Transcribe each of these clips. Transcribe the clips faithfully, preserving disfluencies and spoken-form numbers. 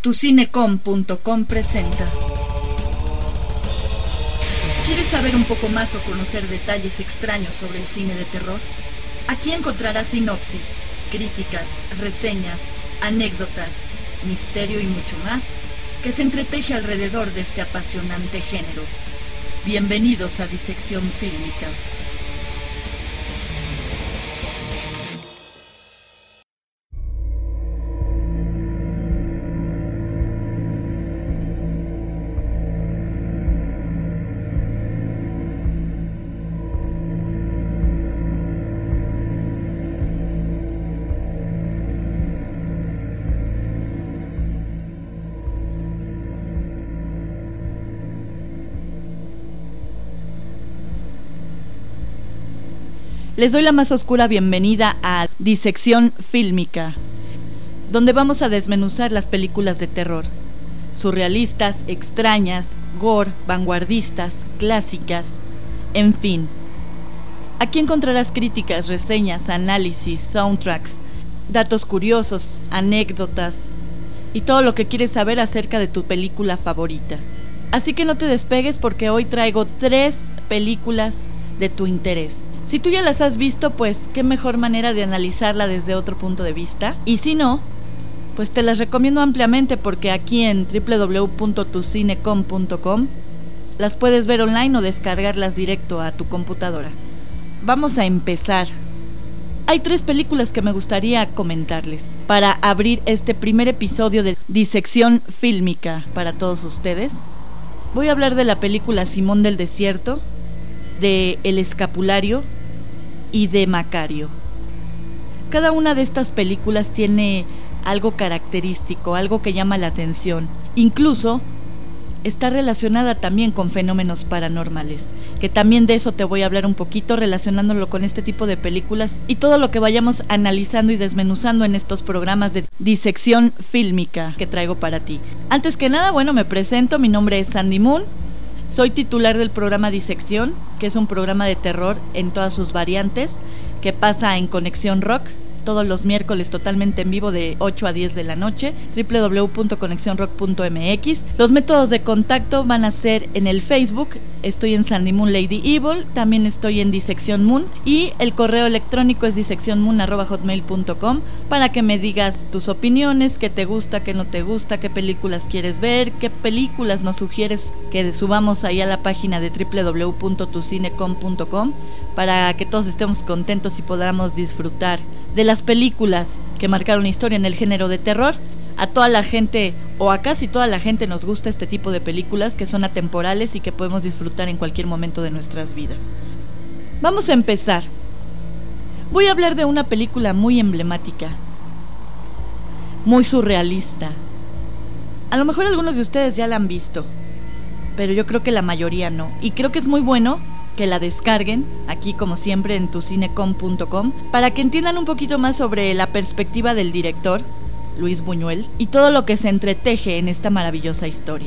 tu cinecom punto com presenta. ¿Quieres saber un poco más o conocer detalles extraños sobre el cine de terror? Aquí encontrarás sinopsis, críticas, reseñas, anécdotas, misterio y mucho más que se entreteje alrededor de este apasionante género. Bienvenidos a Disección Fílmica. Les doy la más oscura bienvenida a Disección Fílmica, donde vamos a desmenuzar las películas de terror, surrealistas, extrañas, gore, vanguardistas, clásicas, en fin. Aquí encontrarás críticas, reseñas, análisis, soundtracks, datos curiosos, anécdotas y todo lo que quieres saber acerca de tu película favorita. Así que no te despegues porque hoy traigo tres películas de tu interés. Si tú ya las has visto, pues qué mejor manera de analizarla desde otro punto de vista. Y si no, pues te las recomiendo ampliamente porque aquí en doble u doble u doble u punto tu cinecom punto com las puedes ver online o descargarlas directo a tu computadora. Vamos a empezar. Hay tres películas que me gustaría comentarles para abrir este primer episodio de Disección Fílmica para todos ustedes. Voy a hablar de la película Simón del Desierto, de El Escapulario y de Macario. Cada una de estas películas tiene algo característico, algo que llama la atención. Incluso está relacionada también con fenómenos paranormales, que también de eso te voy a hablar un poquito, relacionándolo con este tipo de películas y todo lo que vayamos analizando y desmenuzando en estos programas de Disección Fílmica que traigo para ti. Antes que nada, bueno, me presento, mi nombre es Sandy Moon. Soy titular del programa Disección, que es un programa de terror en todas sus variantes, que pasa en Conexión Rock, todos los miércoles totalmente en vivo de ocho a diez de la noche, doble u doble u doble u punto conexión rock punto m x. Los métodos de contacto van a ser en el Facebook, estoy en Sandy Moon Lady Evil, también estoy en Disección Moon y el correo electrónico es diseccionmoon arroba hotmail punto com para que me digas tus opiniones, qué te gusta, qué no te gusta, qué películas quieres ver, qué películas nos sugieres que subamos ahí a la página de doble u doble u doble u punto tu cinecom punto com para que todos estemos contentos y podamos disfrutar de las películas que marcaron historia en el género de terror. A toda la gente, o a casi toda la gente, nos gusta este tipo de películas que son atemporales y que podemos disfrutar en cualquier momento de nuestras vidas. Vamos a empezar. Voy a hablar de una película muy emblemática, muy surrealista. A lo mejor algunos de ustedes ya la han visto, pero yo creo que la mayoría no. Y creo que es muy bueno que la descarguen, aquí como siempre en tu cinecom punto com, para que entiendan un poquito más sobre la perspectiva del director, Luis Buñuel, y todo lo que se entreteje en esta maravillosa historia.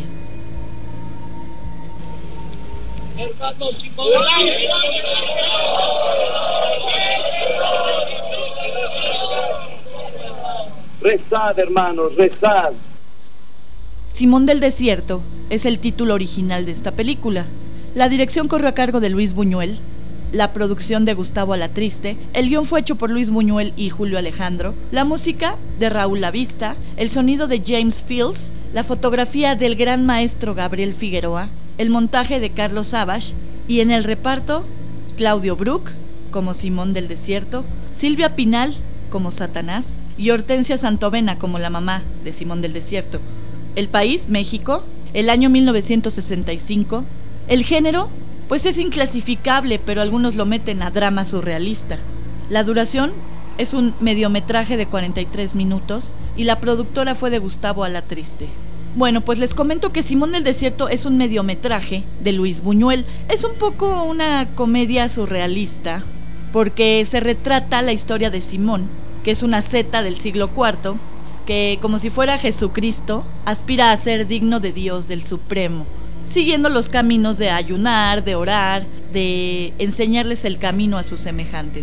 Rezad, hermanos, rezad. Simón del Desierto es el título original de esta película. La dirección corrió a cargo de Luis Buñuel, la producción de Gustavo Alatriste, el guión fue hecho por Luis Buñuel y Julio Alejandro, la música de Raúl Lavista, el sonido de James Fields, la fotografía del gran maestro Gabriel Figueroa, el montaje de Carlos Savage y en el reparto Claudio Brook como Simón del Desierto, Silvia Pinal como Satanás y Hortensia Santovena como la mamá de Simón del Desierto. El país, México, el año mil novecientos sesenta y cinco. El género, pues es inclasificable, pero algunos lo meten a drama surrealista. La duración es un mediometraje de cuarenta y tres minutos y la productora fue de Gustavo Alatriste. Bueno, pues les comento que Simón del Desierto es un mediometraje de Luis Buñuel. Es un poco una comedia surrealista porque se retrata la historia de Simón, que es una zeta del siglo cuarto, que como si fuera Jesucristo, aspira a ser digno de Dios, del Supremo, siguiendo los caminos de ayunar, de orar, de enseñarles el camino a sus semejantes.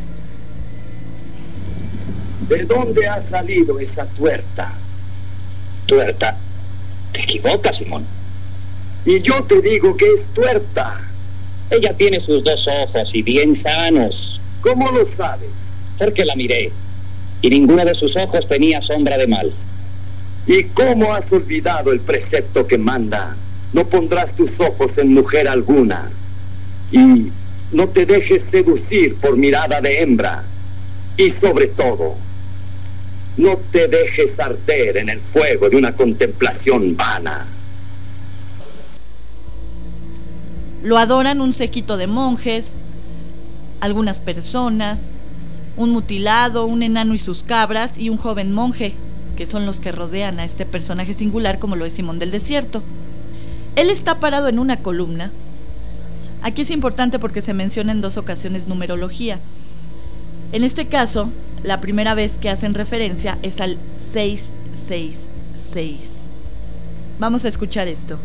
¿De dónde ha salido esa tuerta? Tuerta. Te equivocas, Simón. Y yo te digo que es tuerta. Ella tiene sus dos ojos y bien sanos. ¿Cómo lo sabes? Porque la miré, y ninguno de sus ojos tenía sombra de mal. ¿Y cómo has olvidado el precepto que manda? No pondrás tus ojos en mujer alguna. Y no te dejes seducir por mirada de hembra. Y sobre todo, no te dejes arder en el fuego de una contemplación vana. Lo adoran un séquito de monjes, algunas personas, un mutilado, un enano y sus cabras y un joven monje, que son los que rodean a este personaje singular como lo es Simón del Desierto. Él está parado en una columna. Aquí es importante porque se menciona en dos ocasiones numerología. En este caso, la primera vez que hacen referencia es al seis seis seis. Vamos a escuchar esto.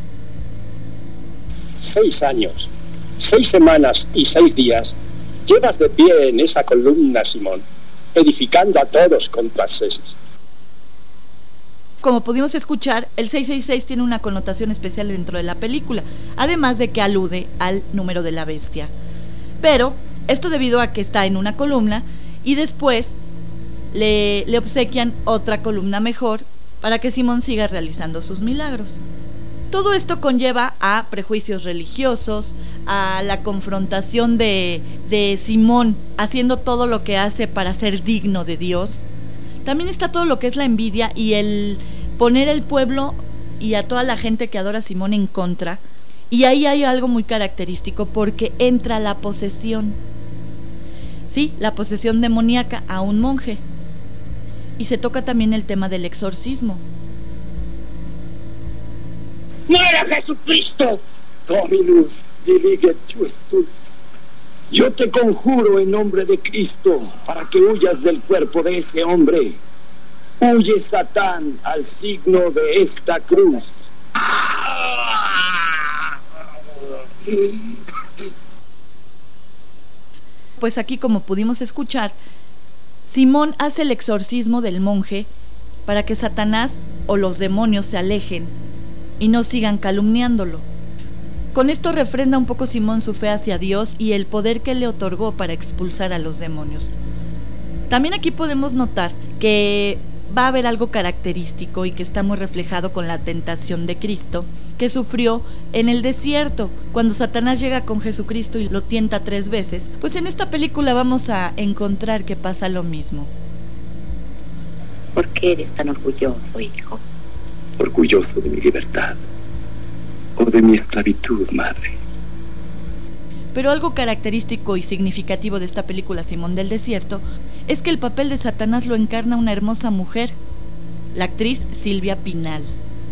Seis años, seis semanas y seis días llevas de pie en esa columna, Simón, edificando a todos con tus heces. Como pudimos escuchar, el seiscientos sesenta y seis tiene una connotación especial dentro de la película, además de que alude al número de la bestia. Pero esto debido a que está en una columna y después le, le obsequian otra columna mejor para que Simón siga realizando sus milagros. Todo esto conlleva a prejuicios religiosos, a la confrontación de, de Simón haciendo todo lo que hace para ser digno de Dios. También está todo lo que es la envidia y el poner el pueblo y a toda la gente que adora a Simón en contra. Y ahí hay algo muy característico porque entra la posesión. Sí, la posesión demoníaca a un monje. Y se toca también el tema del exorcismo. ¡Muera Jesucristo! Dominus diliget justus. Yo te conjuro en nombre de Cristo para que huyas del cuerpo de ese hombre. Huye, Satán, al signo de esta cruz. Pues aquí, como pudimos escuchar, Simón hace el exorcismo del monje para que Satanás o los demonios se alejen y no sigan calumniándolo. Con esto refrenda un poco Simón su fe hacia Dios y el poder que le otorgó para expulsar a los demonios. También aquí podemos notar que va a haber algo característico y que está muy reflejado con la tentación de Cristo que sufrió en el desierto, cuando Satanás llega con Jesucristo y lo tienta tres veces. Pues en esta película vamos a encontrar que pasa lo mismo. ¿Por qué eres tan orgulloso, hijo? Orgulloso de mi libertad o de mi esclavitud, madre. Pero algo característico y significativo de esta película Simón del Desierto es que el papel de Satanás lo encarna una hermosa mujer, la actriz Silvia Pinal.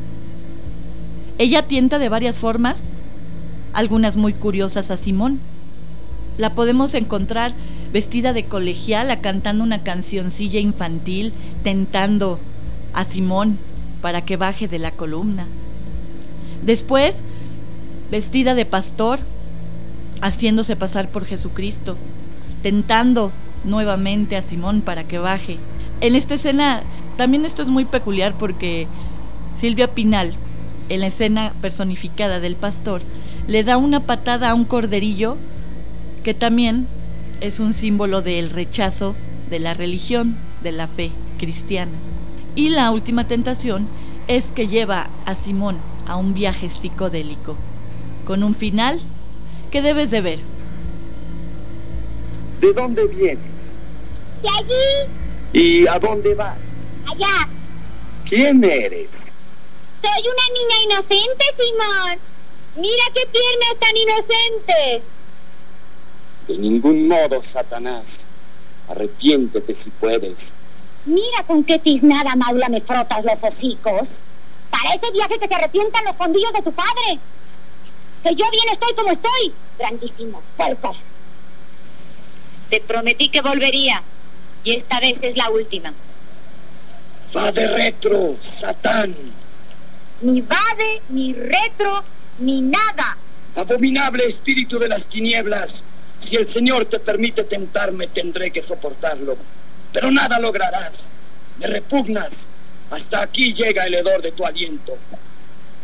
Ella tienta de varias formas, algunas muy curiosas a Simón. La podemos encontrar vestida de colegiala cantando una cancioncilla infantil, tentando a Simón para que baje de la columna. Después, vestida de pastor, haciéndose pasar por Jesucristo, tentando nuevamente a Simón para que baje. En esta escena, también esto es muy peculiar porque Silvia Pinal, en la escena personificada del pastor, le da una patada a un corderillo que también es un símbolo del rechazo de la religión, de la fe cristiana. Y la última tentación es que lleva a Simón a un viaje psicodélico, con un final que debes de ver. ¿De dónde vienes? ¿De allí? ¿Y a dónde vas? Allá. ¿Quién eres? Soy una niña inocente, Simón. Mira qué piernas tan inocentes. De ningún modo, Satanás. Arrepiéntete si puedes. Mira con qué tiznada maula me frotas los hocicos. Para ese viaje que te arrepientan los fondillos de tu padre. Que yo bien estoy como estoy, grandísimo puerco. Te prometí que volvería, y esta vez es la última. Va de retro, Satán. Ni vade, ni retro, ni nada. Abominable espíritu de las tinieblas. Si el Señor te permite tentarme, tendré que soportarlo. Pero nada lograrás. Me repugnas. Hasta aquí llega el hedor de tu aliento.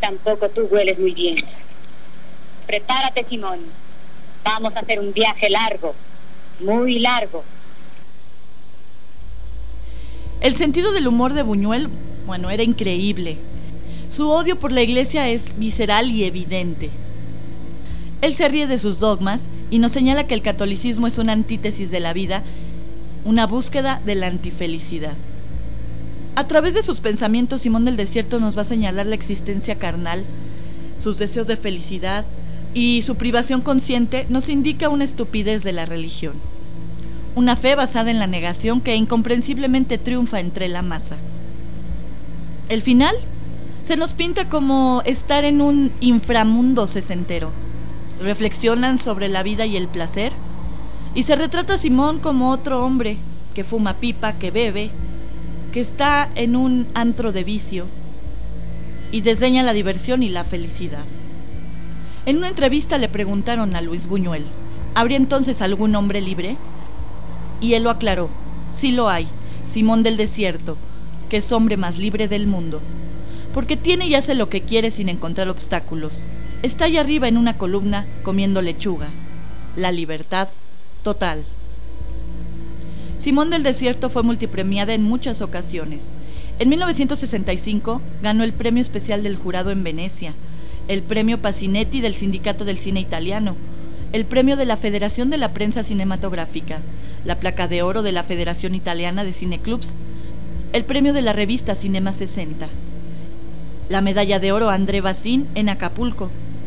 Tampoco tú hueles muy bien. Prepárate, Simón. Vamos a hacer un viaje largo, muy largo. El sentido del humor de Buñuel, bueno, era increíble. Su odio por la iglesia es visceral y evidente. Él se ríe de sus dogmas y nos señala que el catolicismo es una antítesis de la vida, una búsqueda de la antifelicidad. A través de sus pensamientos, Simón del Desierto nos va a señalar la existencia carnal, sus deseos de felicidad y su privación consciente nos indica una estupidez de la religión. Una fe basada en la negación que incomprensiblemente triunfa entre la masa. El final se nos pinta como estar en un inframundo sesentero. Reflexionan sobre la vida y el placer y se retrata a Simón como otro hombre que fuma pipa, que bebe, que está en un antro de vicio y desdeña la diversión y la felicidad. En una entrevista le preguntaron a Luis Buñuel, ¿habría entonces algún hombre libre? Y él lo aclaró, sí lo hay, Simón del Desierto, que es hombre más libre del mundo, porque tiene y hace lo que quiere sin encontrar obstáculos. Está allá arriba en una columna comiendo lechuga. La libertad total. Simón del Desierto fue multipremiada en muchas ocasiones. En mil novecientos sesenta y cinco ganó el Premio Especial del Jurado en Venecia, el Premio Pasinetti del Sindicato del Cine Italiano, el Premio de la Federación de la Prensa Cinematográfica, la Placa de Oro de la Federación Italiana de Cineclubs, el Premio de la revista Cinema sesenta, la Medalla de Oro André Bazin en Acapulco,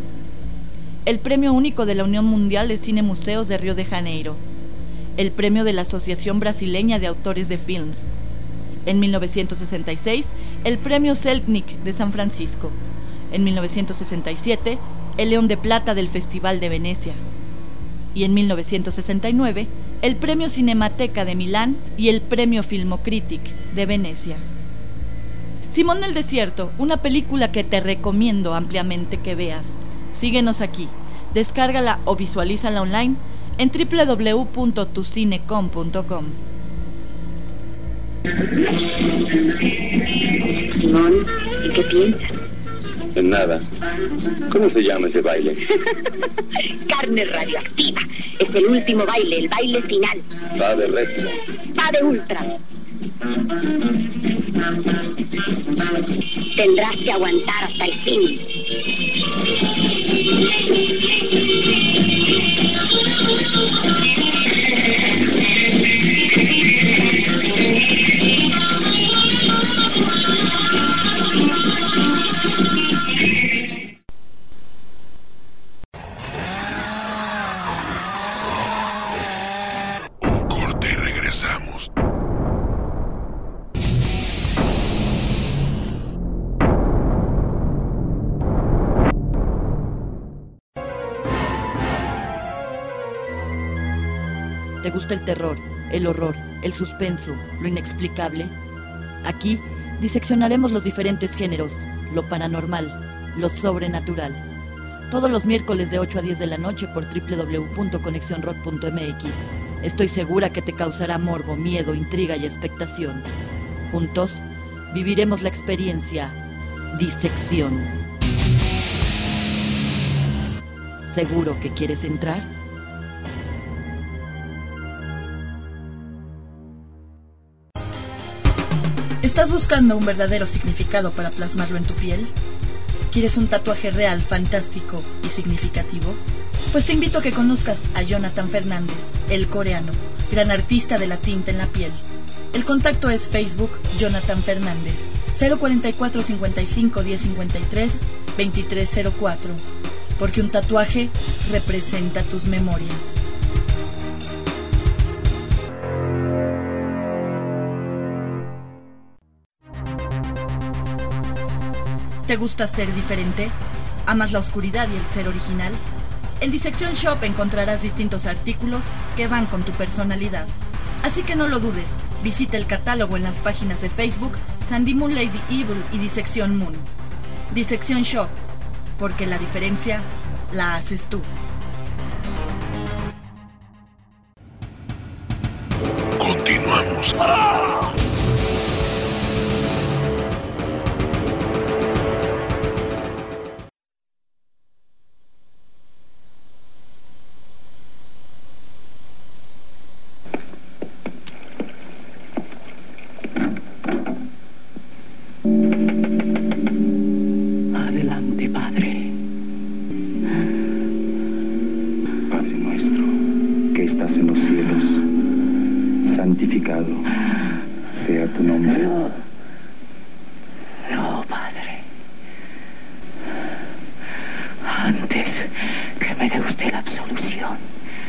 el Premio Único de la Unión Mundial de Cine Museos de Río de Janeiro, el Premio de la Asociación Brasileña de Autores de Films. En mil novecientos sesenta y seis, el Premio Selznick de San Francisco. En mil novecientos sesenta y siete, el León de Plata del Festival de Venecia. Y en mil novecientos sesenta y nueve, el Premio Cinemateca de Milán y el Premio Filmocritic de Venecia. Simón del Desierto, una película que te recomiendo ampliamente que veas. Síguenos aquí, descárgala o visualízala online en doble u doble u doble u punto tu cine com punto com. Simón, ¿y qué piensas? En nada. ¿Cómo se llama ese baile? Carne radioactiva. Es el último baile, el baile final. Va de recto. Va de ultra. Tendrás que aguantar hasta el fin. Un corte y regresamos. ¿Te gusta el terror, el horror, el suspenso, lo inexplicable? Aquí diseccionaremos los diferentes géneros, lo paranormal, lo sobrenatural. Todos los miércoles de ocho a diez de la noche por doble u doble u doble u punto conexión rock punto m x. Estoy segura que te causará morbo, miedo, intriga y expectación. Juntos viviremos la experiencia Disección. ¿Seguro que quieres entrar? ¿Estás buscando un verdadero significado para plasmarlo en tu piel? ¿Quieres un tatuaje real, fantástico y significativo? Pues te invito a que conozcas a Jonathan Fernández, el coreano, gran artista de la tinta en la piel. El contacto es Facebook Jonathan Fernández, cero cuarenta y cuatro cincuenta y cinco diez cincuenta y tres veintitrés cero cuatro, porque un tatuaje representa tus memorias. ¿Te gusta ser diferente? ¿Amas la oscuridad y el ser original? En Disección Shop encontrarás distintos artículos que van con tu personalidad. Así que no lo dudes, visita el catálogo en las páginas de Facebook Sandy Moon Lady Evil y Disección Moon. Disección Shop, porque la diferencia la haces tú. Continuamos. tu nombre? No, no, padre. Antes que me dé usted la absolución,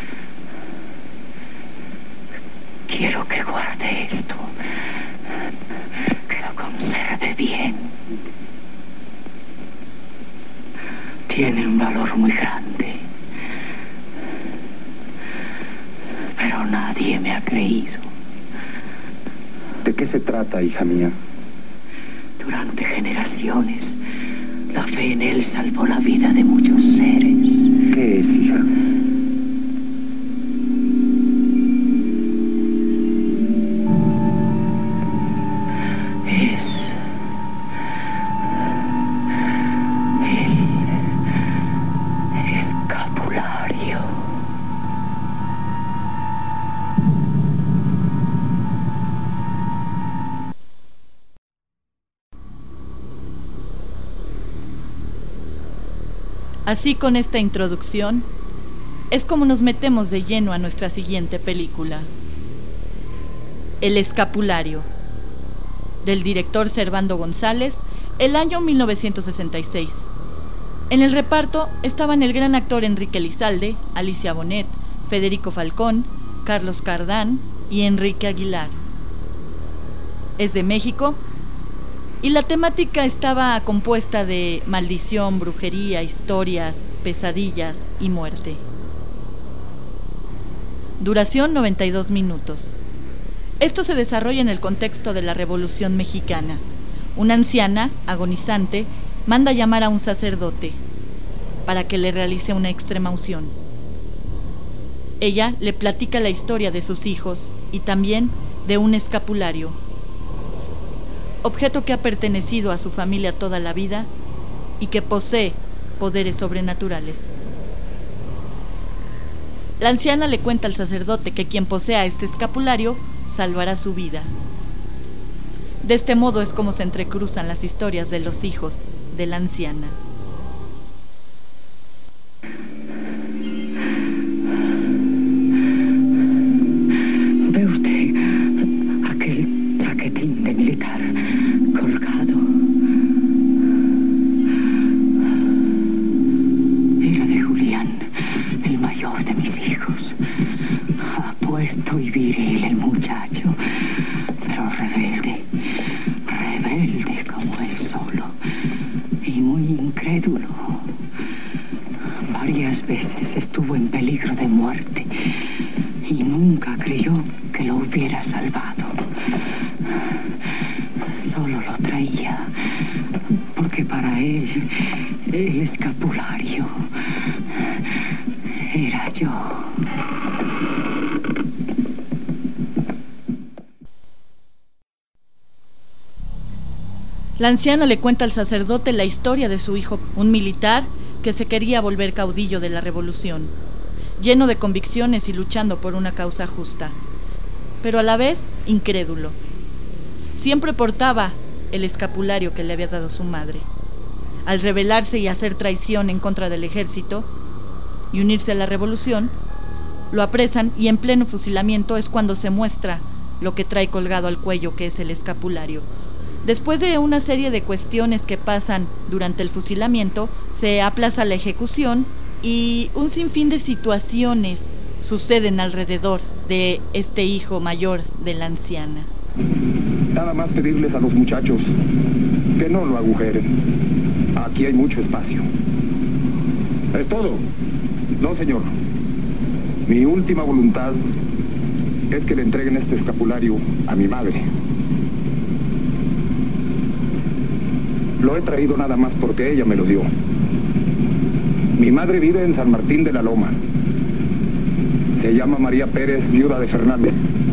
quiero que guarde esto, que lo conserve bien. Tiene un valor muy grande, pero nadie me ha creído. ¿De qué se trata, hija mía? Durante generaciones, la fe en él salvó la vida de muchos seres. ¿Qué es, hija? Es el escapulario. Así, con esta introducción, es como nos metemos de lleno a nuestra siguiente película, El Escapulario, del director Servando González, el año mil novecientos sesenta y seis. En el reparto estaban el gran actor Enrique Lizalde, Alicia Bonet, Federico Falcón, Carlos Cardán y Enrique Aguilar. Es de México, y la temática estaba compuesta de maldición, brujería, historias, pesadillas y muerte. Duración noventa y dos minutos. Esto se desarrolla en el contexto de la Revolución Mexicana. Una anciana, agonizante, manda llamar a un sacerdote para que le realice una extrema unción. Ella le platica la historia de sus hijos y también de un escapulario, objeto que ha pertenecido a su familia toda la vida y que posee poderes sobrenaturales. La anciana le cuenta al sacerdote que quien posea este escapulario salvará su vida. De este modo es como se entrecruzan las historias de los hijos de la anciana. ¿Ve usted aquel chaquetín de militar colgado? Era de Julián, el mayor de mis hijos. Apuesto y viril el muchacho, pero rebelde, rebelde como él solo, y muy incrédulo. Varias veces estuvo en peligro de muerte y nunca creyó que lo hubiera salvado. Solo lo traía porque para él el escapulario era yo. La anciana le cuenta al sacerdote la historia de su hijo, un militar que se quería volver caudillo de la revolución, lleno de convicciones y luchando por una causa justa, pero a la vez incrédulo. Siempre portaba el escapulario que le había dado su madre. Al rebelarse y hacer traición en contra del ejército y unirse a la revolución, lo apresan y en pleno fusilamiento es cuando se muestra lo que trae colgado al cuello, que es el escapulario. Después de una serie de cuestiones que pasan durante el fusilamiento, se aplaza la ejecución y un sinfín de situaciones suceden alrededor de este hijo mayor de la anciana. Nada más pedirles a los muchachos que no lo agujeren. Aquí hay mucho espacio. ¿Es todo? No, señor. Mi última voluntad es que le entreguen este escapulario a mi madre. Lo he traído nada más porque ella me lo dio. Mi madre vive en San Martín de la Loma. Se llama María Pérez, viuda de Fernández.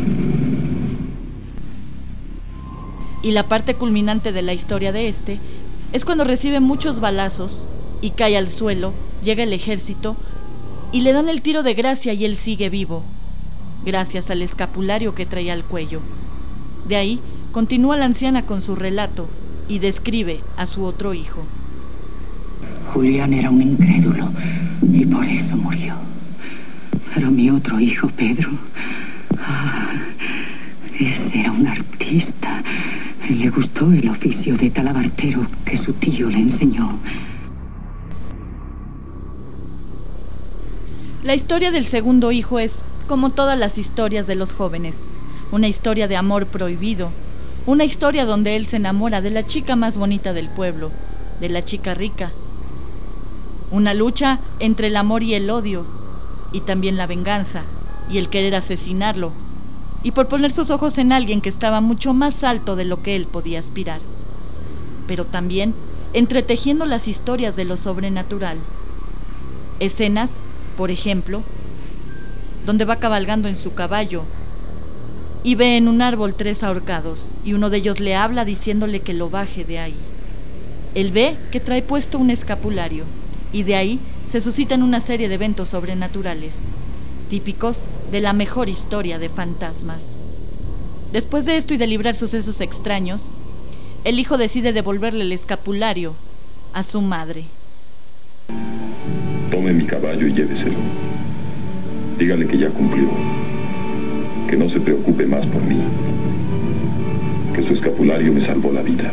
Y la parte culminante de la historia de este es cuando recibe muchos balazos y cae al suelo, llega el ejército y le dan el tiro de gracia y él sigue vivo, gracias al escapulario que traía al cuello. De ahí continúa la anciana con su relato y describe a su otro hijo. Julián era un incrédulo y por eso murió. Pero mi otro hijo, Pedro, ah, Ese era un artista. Le gustó el oficio de talabartero que su tío le enseñó. La historia del segundo hijo es, como todas las historias de los jóvenes, una historia de amor prohibido, una historia donde él se enamora de la chica más bonita del pueblo, de la chica rica. Una lucha entre el amor y el odio, y también la venganza, y el querer asesinarlo, y por poner sus ojos en alguien que estaba mucho más alto de lo que él podía aspirar. Pero también entretejiendo las historias de lo sobrenatural. Escenas, por ejemplo, donde va cabalgando en su caballo y ve en un árbol tres ahorcados, y uno de ellos le habla diciéndole que lo baje de ahí. Él ve que trae puesto un escapulario, y de ahí se suscitan una serie de eventos sobrenaturales, típicos de la mejor historia de fantasmas. Después de esto y de librar sucesos extraños, el hijo decide devolverle el escapulario a su madre. Tome mi caballo y lléveselo. Dígale que ya cumplió, que no se preocupe más por mí, que su escapulario me salvó la vida.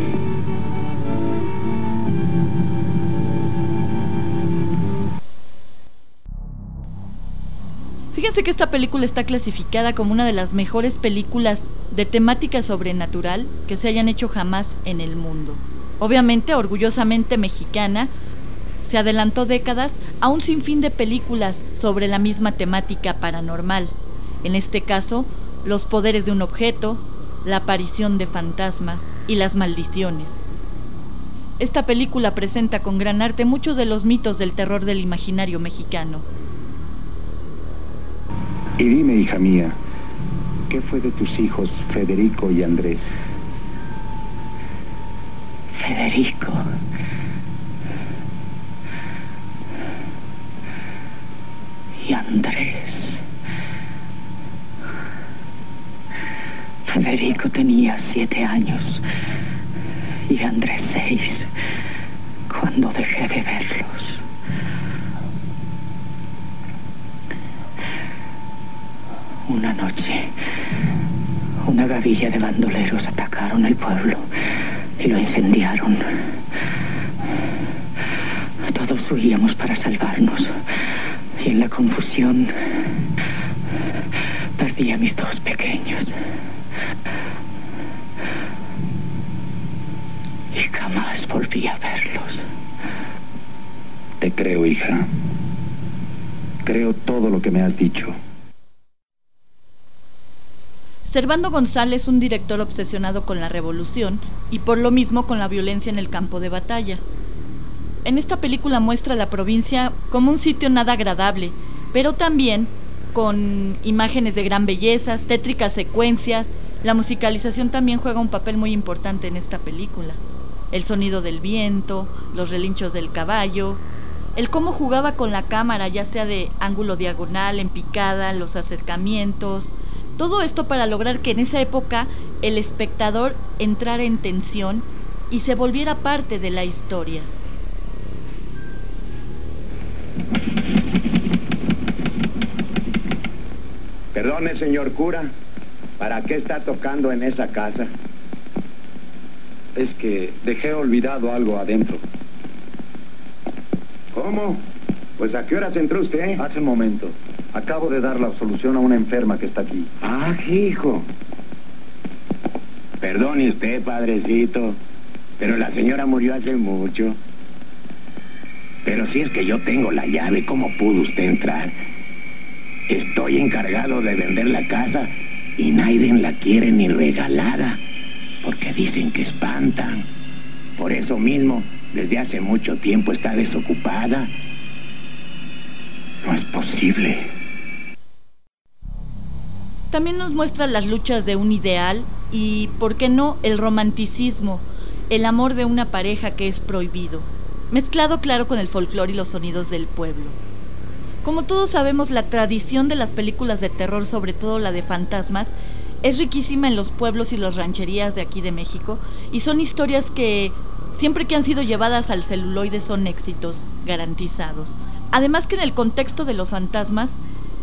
Fíjense que esta película está clasificada como una de las mejores películas de temática sobrenatural que se hayan hecho jamás en el mundo. Obviamente, orgullosamente mexicana, se adelantó décadas a un sinfín de películas sobre la misma temática paranormal. En este caso, los poderes de un objeto, la aparición de fantasmas y las maldiciones. Esta película presenta con gran arte muchos de los mitos del terror del imaginario mexicano. Y dime, hija mía, ¿qué fue de tus hijos Federico y Andrés? Federico. Y Andrés. Federico tenía siete años y Andrés seis cuando dejé de verlos. Una noche, una gavilla de bandoleros atacaron el pueblo y lo incendiaron. Todos huíamos para salvarnos y en la confusión perdí a mis dos pequeños. Y jamás volví a verlos. Te creo, hija. Creo todo lo que me has dicho. Servando González, un director obsesionado con la revolución y por lo mismo con la violencia en el campo de batalla. En esta película muestra la provincia como un sitio nada agradable, pero también con imágenes de gran belleza, tétricas secuencias. La musicalización también juega un papel muy importante en esta película. El sonido del viento, los relinchos del caballo, el cómo jugaba con la cámara, ya sea de ángulo diagonal, en picada, los acercamientos. Todo esto para lograr que en esa época el espectador entrara en tensión y se volviera parte de la historia. Perdone, señor cura, ¿para qué está tocando en esa casa? Es que dejé olvidado algo adentro. ¿Cómo? Pues ¿a qué horas entró usted? Hace un momento. Acabo de dar la absolución a una enferma que está aquí. Ah, hijo. Perdone usted, padrecito, pero la señora murió hace mucho. Pero si es que yo tengo la llave, ¿cómo pudo usted entrar? Estoy encargado de vender la casa y nadie la quiere ni regalada, porque dicen que espantan. Por eso mismo, desde hace mucho tiempo está desocupada. No es posible. También nos muestra las luchas de un ideal y, ¿por qué no?, el romanticismo, el amor de una pareja que es prohibido, mezclado claro con el folclore y los sonidos del pueblo. Como todos sabemos, la tradición de las películas de terror, sobre todo la de fantasmas, es riquísima en los pueblos y las rancherías de aquí de México, y son historias que, siempre que han sido llevadas al celuloide, son éxitos garantizados. Además que en el contexto de los fantasmas,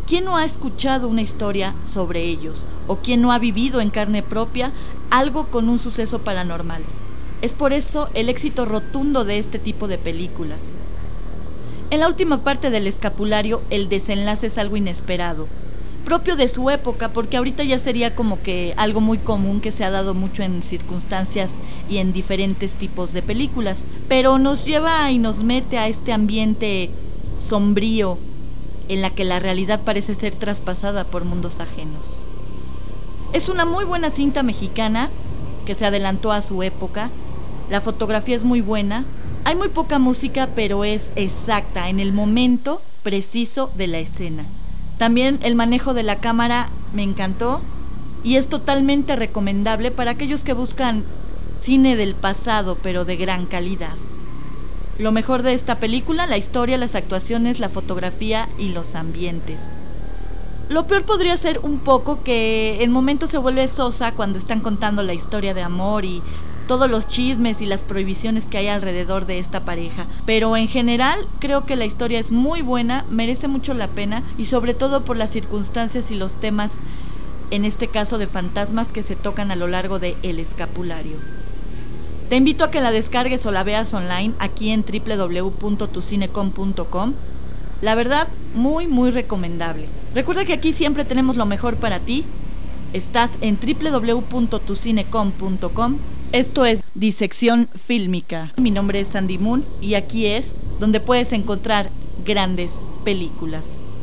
¿quién no ha escuchado una historia sobre ellos? ¿O quién no ha vivido en carne propia algo con un suceso paranormal? Es por eso el éxito rotundo de este tipo de películas. En la última parte del Escapulario, el desenlace es algo inesperado, propio de su época, porque ahorita ya sería como que algo muy común que se ha dado mucho en circunstancias y en diferentes tipos de películas, pero nos lleva y nos mete a este ambiente sombrío en la que la realidad parece ser traspasada por mundos ajenos. Es una muy buena cinta mexicana que se adelantó a su época. La fotografía es muy buena, hay muy poca música, pero es exacta en el momento preciso de la escena. También el manejo de la cámara me encantó y es totalmente recomendable para aquellos que buscan cine del pasado, pero de gran calidad. Lo mejor de esta película, la historia, las actuaciones, la fotografía y los ambientes. Lo peor podría ser un poco que en momentos se vuelve sosa cuando están contando la historia de amor y todos los chismes y las prohibiciones que hay alrededor de esta pareja, pero en general creo que la historia es muy buena, merece mucho la pena y sobre todo por las circunstancias y los temas, en este caso de fantasmas, que se tocan a lo largo de El Escapulario. Te invito a que la descargues o la veas online aquí en doble u doble u doble u punto tu cine com punto com. La verdad, muy muy recomendable. Recuerda que aquí siempre tenemos lo mejor para ti. Estás en doble u doble u doble u punto tu cine com punto com. Esto es Disección Fílmica. Mi nombre es Sandy Moon y aquí es donde puedes encontrar grandes películas.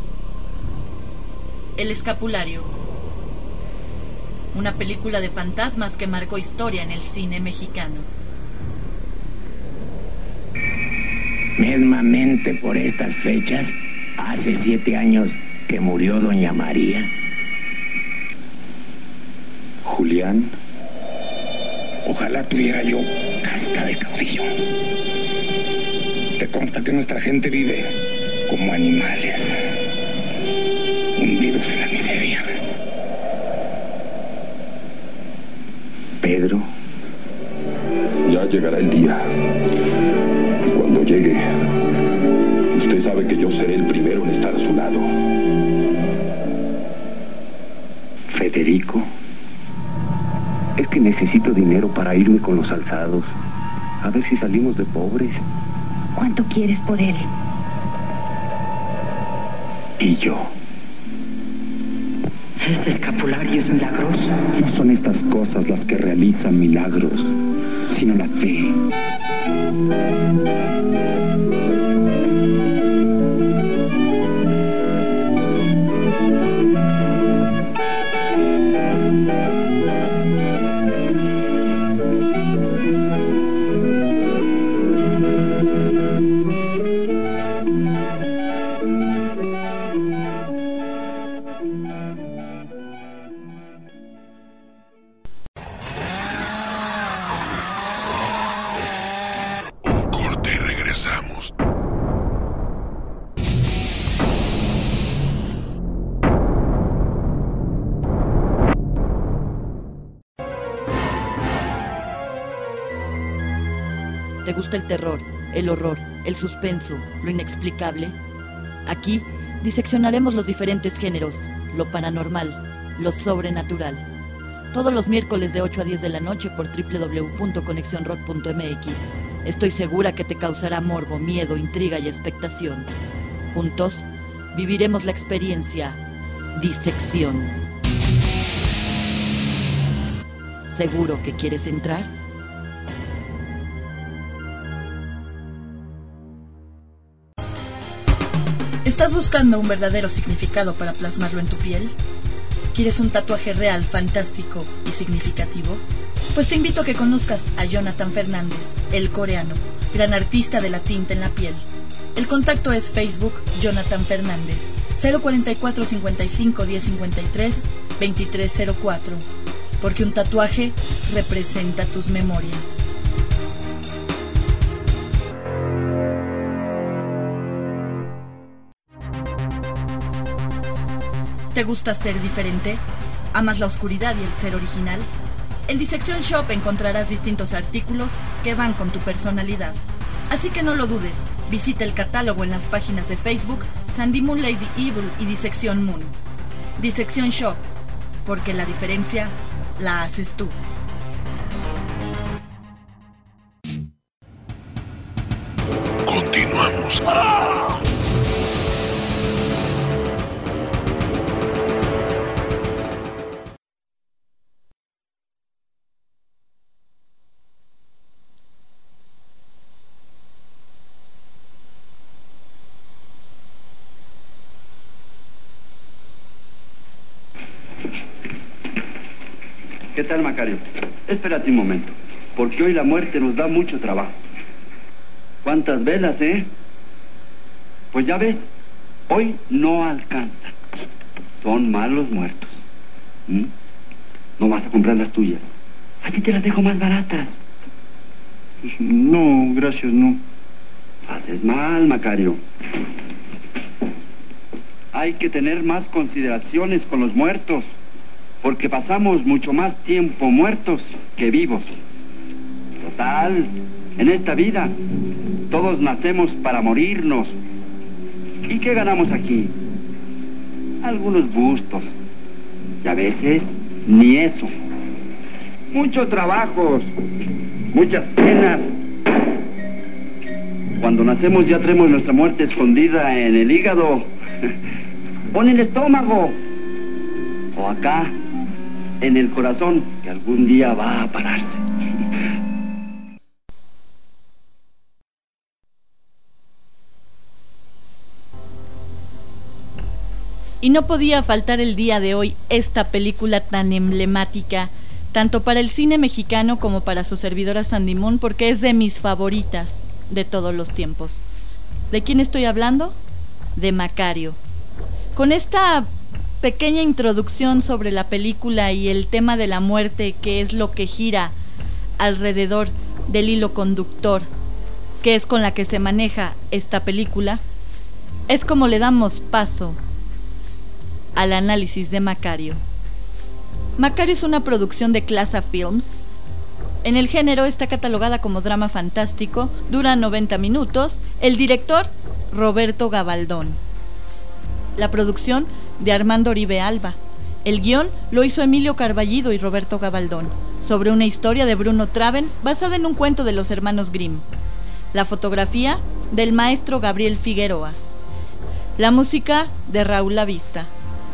El Escapulario. Una película de fantasmas que marcó historia en el cine mexicano. Mismamente por estas fechas, hace siete años que murió doña María. Julián. Ojalá tuviera yo casca de caudillo. Te consta que nuestra gente vive como animales, hundidos en la miseria. Pedro, ya llegará el día. Y cuando llegue, usted sabe que yo seré el primero en estar a su lado. Federico, es que necesito dinero para irme con los alzados. A ver si salimos de pobres. ¿Cuánto quieres por él? ¿Y yo? Ese escapulario es milagroso. No son estas cosas las que realizan milagros, sino la fe. ¿Te gusta el terror, el horror, el suspenso, lo inexplicable? Aquí diseccionaremos los diferentes géneros, lo paranormal, lo sobrenatural. Todos los miércoles de ocho a diez de la noche por doble u doble u doble u punto conexión rock punto m x. Estoy segura que te causará morbo, miedo, intriga y expectación. Juntos viviremos la experiencia Disección. ¿Seguro que quieres entrar? ¿Estás buscando un verdadero significado para plasmarlo en tu piel? ¿Quieres un tatuaje real, fantástico y significativo? Pues te invito a que conozcas a Jonathan Fernández, el coreano, gran artista de la tinta en la piel. El contacto es Facebook Jonathan Fernández, cero cuarenta y cuatro cincuenta y cinco diez cincuenta y tres veintitrés cero cuatro, porque un tatuaje representa tus memorias. ¿Te gusta ser diferente? ¿Amas la oscuridad y el ser original? En Disección Shop encontrarás distintos artículos que van con tu personalidad. Así que no lo dudes, visita el catálogo en las páginas de Facebook Sandy Moon, Lady Evil y Disección Moon. Disección Shop, porque la diferencia la haces tú. Continuamos. ¿Qué tal, Macario? Espérate un momento, porque hoy la muerte nos da mucho trabajo. ¿Cuántas velas, eh? Pues ya ves, hoy no alcanzan. Son malos muertos. ¿Mm? No vas a comprar las tuyas. A ti te las dejo más baratas. No, gracias, no. Haces mal, Macario. Hay que tener más consideraciones con los muertos, porque pasamos mucho más tiempo muertos que vivos. Total, en esta vida, todos nacemos para morirnos. ¿Y qué ganamos aquí? Algunos gustos. Y a veces, ni eso. Muchos trabajos, muchas penas. Cuando nacemos ya traemos nuestra muerte escondida en el hígado, o en el estómago, o acá, en el corazón, que algún día va a pararse. Y no podía faltar el día de hoy esta película tan emblemática, tanto para el cine mexicano como para su servidora Sandy Moon, porque es de mis favoritas de todos los tiempos. ¿De quién estoy hablando? De Macario. Con esta pequeña introducción sobre la película y el tema de la muerte, que es lo que gira alrededor del hilo conductor, que es con la que se maneja esta película, es como le damos paso al análisis de Macario. Macario es una producción de Clasa Films. En el género está catalogada como drama fantástico, dura noventa minutos. El director, Roberto Gabaldón. La producción, de Armando Oribe Alba. El guión lo hizo Emilio Carballido y Roberto Gabaldón, sobre una historia de Bruno Traven basada en un cuento de los hermanos Grimm. La fotografía, del maestro Gabriel Figueroa. La música, de Raúl Lavista.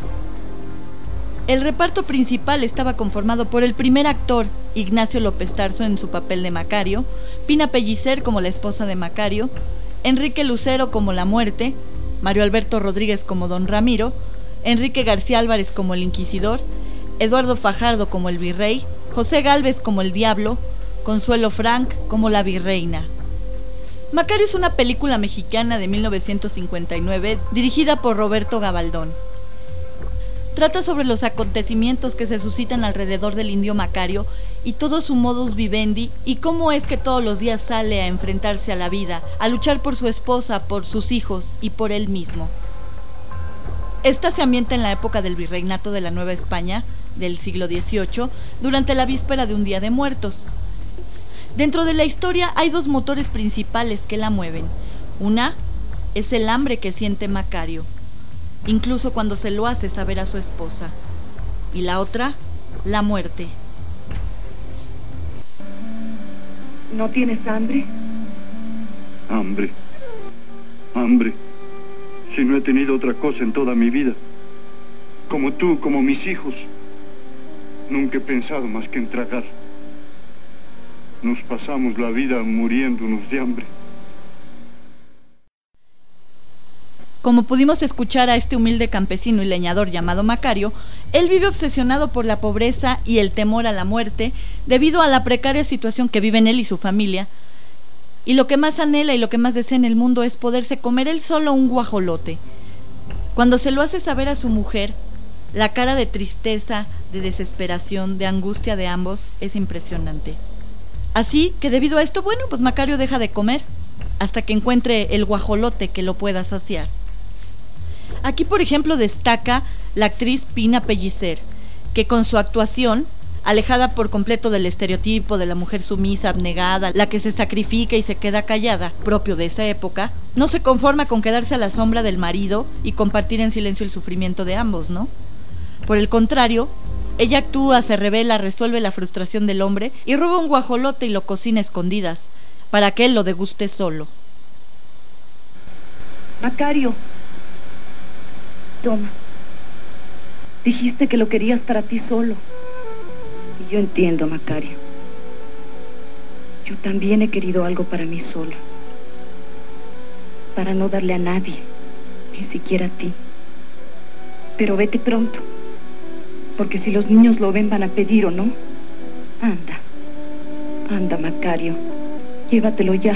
El reparto principal estaba conformado por el primer actor, Ignacio López Tarso en su papel de Macario, Pina Pellicer como la esposa de Macario, Enrique Lucero como la muerte, Mario Alberto Rodríguez como Don Ramiro, Enrique García Álvarez como el Inquisidor, Eduardo Fajardo como el Virrey, José Gálvez como el Diablo, Consuelo Frank como la Virreina. Macario es una película mexicana de mil novecientos cincuenta y nueve dirigida por Roberto Gabaldón. Trata sobre los acontecimientos que se suscitan alrededor del indio Macario y todo su modus vivendi, y cómo es que todos los días sale a enfrentarse a la vida, a luchar por su esposa, por sus hijos y por él mismo. Esta se ambienta en la época del virreinato de la Nueva España, del siglo dieciocho, durante la víspera de un Día de Muertos. Dentro de la historia hay dos motores principales que la mueven. Una es el hambre que siente Macario, incluso cuando se lo hace saber a su esposa. Y la otra, la muerte. ¿No tienes hambre? Hambre. Hambre. Si no he tenido otra cosa en toda mi vida. Como tú, como mis hijos. Nunca he pensado más que en tragar. Nos pasamos la vida muriéndonos de hambre. Como pudimos escuchar a este humilde campesino y leñador llamado Macario, él vive obsesionado por la pobreza y el temor a la muerte debido a la precaria situación que viven él y su familia. Y lo que más anhela y lo que más desea en el mundo es poderse comer él solo un guajolote. Cuando se lo hace saber a su mujer, la cara de tristeza, de desesperación, de angustia de ambos es impresionante. Así que debido a esto, bueno, pues Macario deja de comer hasta que encuentre el guajolote que lo pueda saciar. Aquí, por ejemplo, destaca la actriz Pina Pellicer, que con su actuación alejada por completo del estereotipo de la mujer sumisa, abnegada, la que se sacrifica y se queda callada, propio de esa época, no se conforma con quedarse a la sombra del marido y compartir en silencio el sufrimiento de ambos, ¿no? Por el contrario, ella actúa, se revela, resuelve la frustración del hombre y roba un guajolote y lo cocina a escondidas, para que él lo deguste solo. Macario, toma. Dijiste que lo querías para ti solo. Y yo entiendo, Macario. Yo también he querido algo para mí sola. Para no darle a nadie, ni siquiera a ti. Pero vete pronto. Porque si los niños lo ven van a pedir, ¿o no? Anda. Anda, Macario. Llévatelo ya.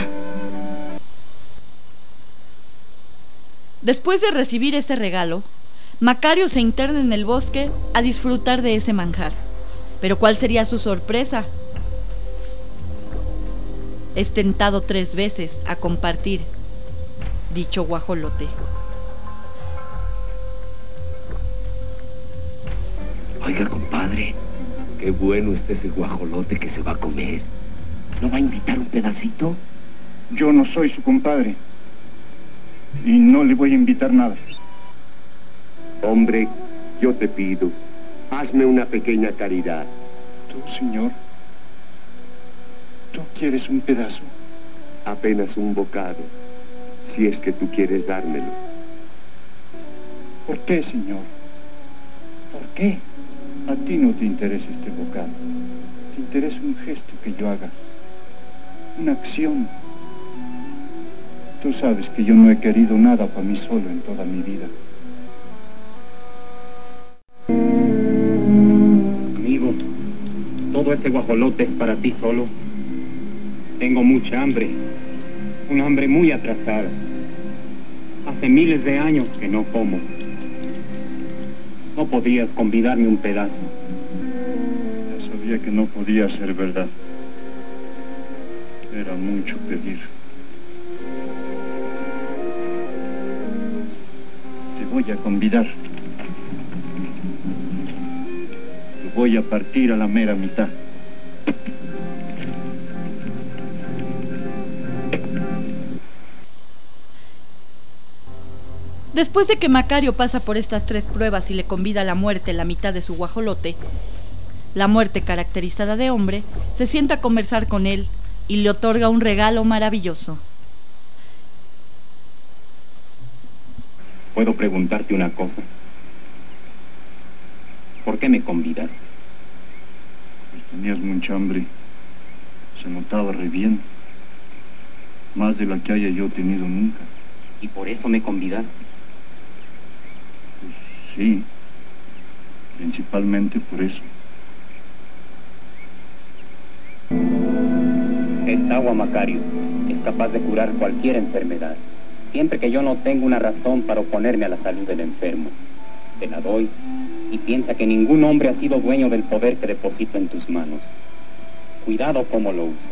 Después de recibir ese regalo, Macario se interna en el bosque a disfrutar de ese manjar. Pero ¿cuál sería su sorpresa? Es tentado tres veces a compartir dicho guajolote. Oiga, compadre, qué bueno está ese guajolote que se va a comer. ¿No va a invitar un pedacito? Yo no soy su compadre. Y no le voy a invitar nada. Hombre, yo te pido, hazme una pequeña caridad. Tú, señor, tú quieres un pedazo. Apenas un bocado, si es que tú quieres dármelo. ¿Por qué, señor? ¿Por qué? A ti no te interesa este bocado. Te interesa un gesto que yo haga. Una acción. Tú sabes que yo no he querido nada para mí solo en toda mi vida. Amigo, todo ese guajolote es para ti solo. Tengo mucha hambre, un hambre muy atrasada. Hace miles de años que no como. ¿No podías convidarme un pedazo? Ya sabía que no podía ser verdad. Era mucho pedir. Te voy a convidar. Te voy a partir a la mera mitad. Después de que Macario pasa por estas tres pruebas y le convida a la muerte la mitad de su guajolote, la muerte, caracterizada de hombre, se sienta a conversar con él y le otorga un regalo maravilloso. ¿Puedo preguntarte una cosa? ¿Por qué me convidas? Pues tenías mucha hambre. Se notaba re bien. Más de la que haya yo tenido nunca. ¿Y por eso me convidaste? Pues sí. Principalmente por eso. Esta agua, Macario, es capaz de curar cualquier enfermedad. Siempre que yo no tengo una razón para oponerme a la salud del enfermo, te la doy y piensa que ningún hombre ha sido dueño del poder que deposito en tus manos. Cuidado cómo lo uses.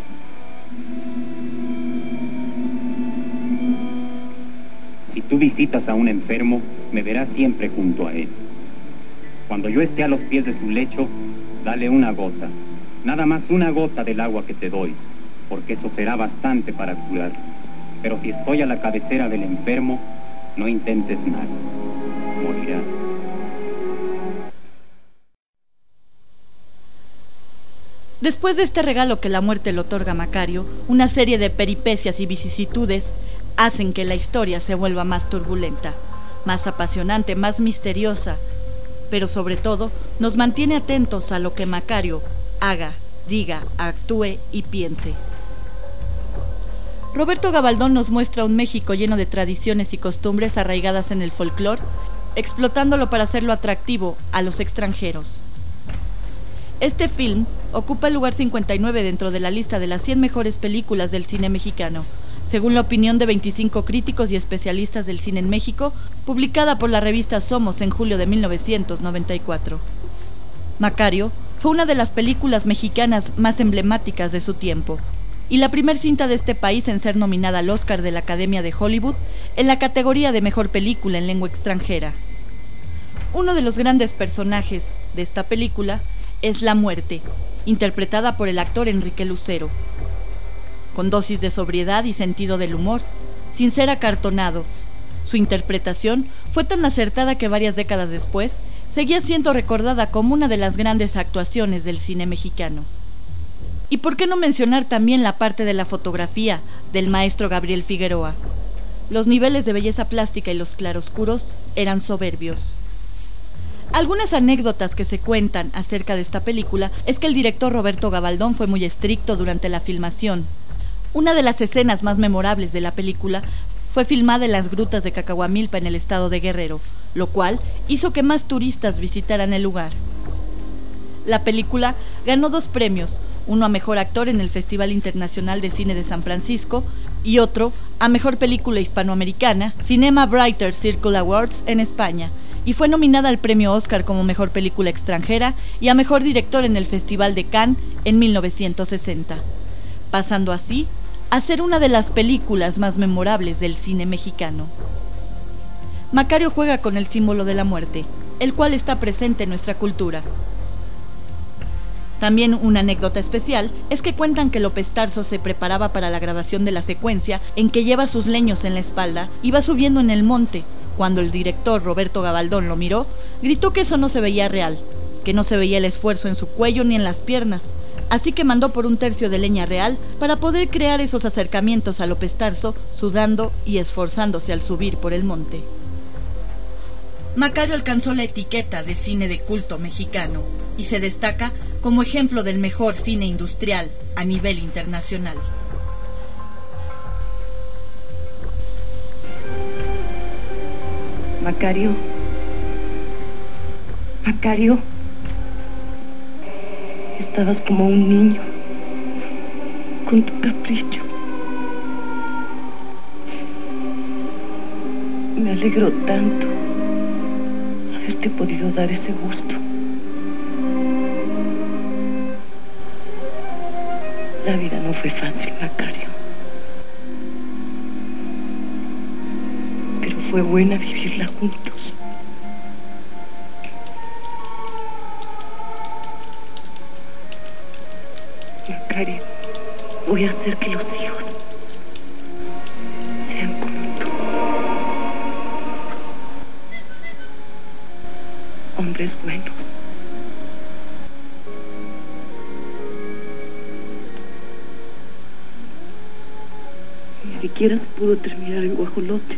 Si tú visitas a un enfermo, me verás siempre junto a él. Cuando yo esté a los pies de su lecho, dale una gota, nada más una gota del agua que te doy, porque eso será bastante para curar. Pero si estoy a la cabecera del enfermo, no intentes nada. Morirá. Después de este regalo que la muerte le otorga a Macario, una serie de peripecias y vicisitudes hacen que la historia se vuelva más turbulenta, más apasionante, más misteriosa, pero sobre todo nos mantiene atentos a lo que Macario haga, diga, actúe y piense. Roberto Gabaldón nos muestra un México lleno de tradiciones y costumbres arraigadas en el folclore, explotándolo para hacerlo atractivo a los extranjeros. Este film ocupa el lugar cincuenta y nueve dentro de la lista de las cien mejores películas del cine mexicano, según la opinión de veinticinco críticos y especialistas del cine en México, publicada por la revista Somos en julio de mil novecientos noventa y cuatro. Macario fue una de las películas mexicanas más emblemáticas de su tiempo, y la primer cinta de este país en ser nominada al Oscar de la Academia de Hollywood en la categoría de Mejor Película en Lengua Extranjera. Uno de los grandes personajes de esta película es La Muerte, interpretada por el actor Enrique Lucero. Con dosis de sobriedad y sentido del humor, sin ser acartonado, su interpretación fue tan acertada que varias décadas después seguía siendo recordada como una de las grandes actuaciones del cine mexicano. ¿Y por qué no mencionar también la parte de la fotografía del maestro Gabriel Figueroa? Los niveles de belleza plástica y los claroscuros eran soberbios. Algunas anécdotas que se cuentan acerca de esta película es que el director Roberto Gabaldón fue muy estricto durante la filmación. Una de las escenas más memorables de la película fue filmada en las grutas de Cacahuamilpa en el estado de Guerrero, lo cual hizo que más turistas visitaran el lugar. La película ganó dos premios, uno a Mejor Actor en el Festival Internacional de Cine de San Francisco y otro a Mejor Película Hispanoamericana, Cinema Writers Circle Awards en España, y fue nominada al Premio Oscar como Mejor Película Extranjera y a Mejor Director en el Festival de Cannes en mil novecientos sesenta, pasando así a ser una de las películas más memorables del cine mexicano. Macario juega con el símbolo de la muerte, el cual está presente en nuestra cultura. También una anécdota especial es que cuentan que López Tarso se preparaba para la grabación de la secuencia en que lleva sus leños en la espalda y va subiendo en el monte. Cuando el director Roberto Gabaldón lo miró, gritó que eso no se veía real, que no se veía el esfuerzo en su cuello ni en las piernas, así que mandó por un tercio de leña real para poder crear esos acercamientos a López Tarso, sudando y esforzándose al subir por el monte. Macario alcanzó la etiqueta de cine de culto mexicano y se destaca como ejemplo del mejor cine industrial a nivel internacional. Macario. Macario. Estabas como un niño, con tu capricho. Me alegro tanto haberte podido dar ese gusto. La vida no fue fácil, Macario. Pero fue buena vivirla juntos. Macario, voy a hacer que los hijos sean como tú. Hombres buenos. Ni siquiera se pudo terminar el guajolote.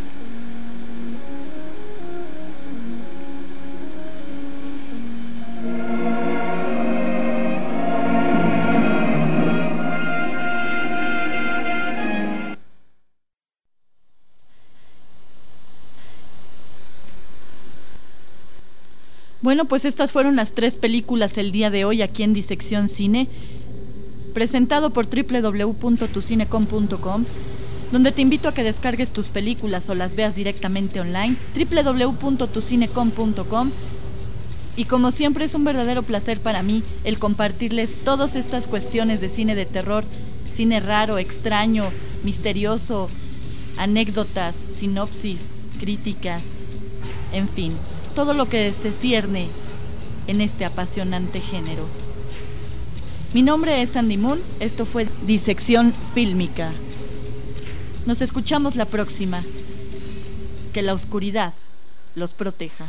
Bueno, pues estas fueron las tres películas el día de hoy aquí en Disección Cine, presentado por doble u doble u doble u punto tu cine com punto com, donde te invito a que descargues tus películas o las veas directamente online, doble u doble u doble u punto tu cine com punto com. Y como siempre es un verdadero placer para mí el compartirles todas estas cuestiones de cine de terror, cine raro, extraño, misterioso, anécdotas, sinopsis, críticas, en fin, todo lo que se cierne en este apasionante género. Mi nombre es Sandy Moon, esto fue Disección Fílmica. Nos escuchamos la próxima. Que la oscuridad los proteja.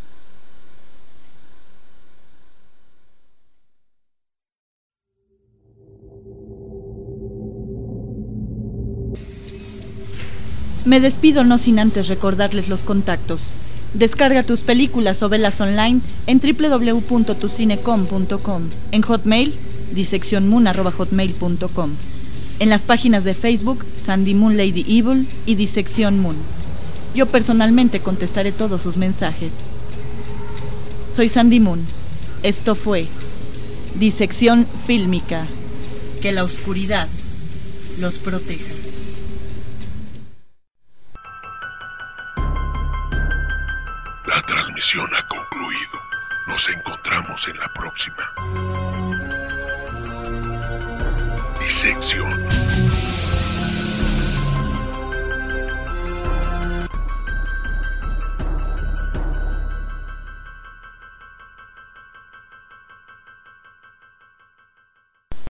Me despido no sin antes recordarles los contactos. Descarga tus películas o velas online en doble u doble u doble u punto tu cine com punto com, en Hotmail, diseccionmoon arroba hotmail punto com, en las páginas de Facebook, Sandy Moon Lady Evil y Disección Moon. Yo personalmente contestaré todos sus mensajes. Soy Sandy Moon. Esto fue Disección Fílmica. Que la oscuridad los proteja. La transmisión ha concluido. Nos encontramos en la próxima. Disección.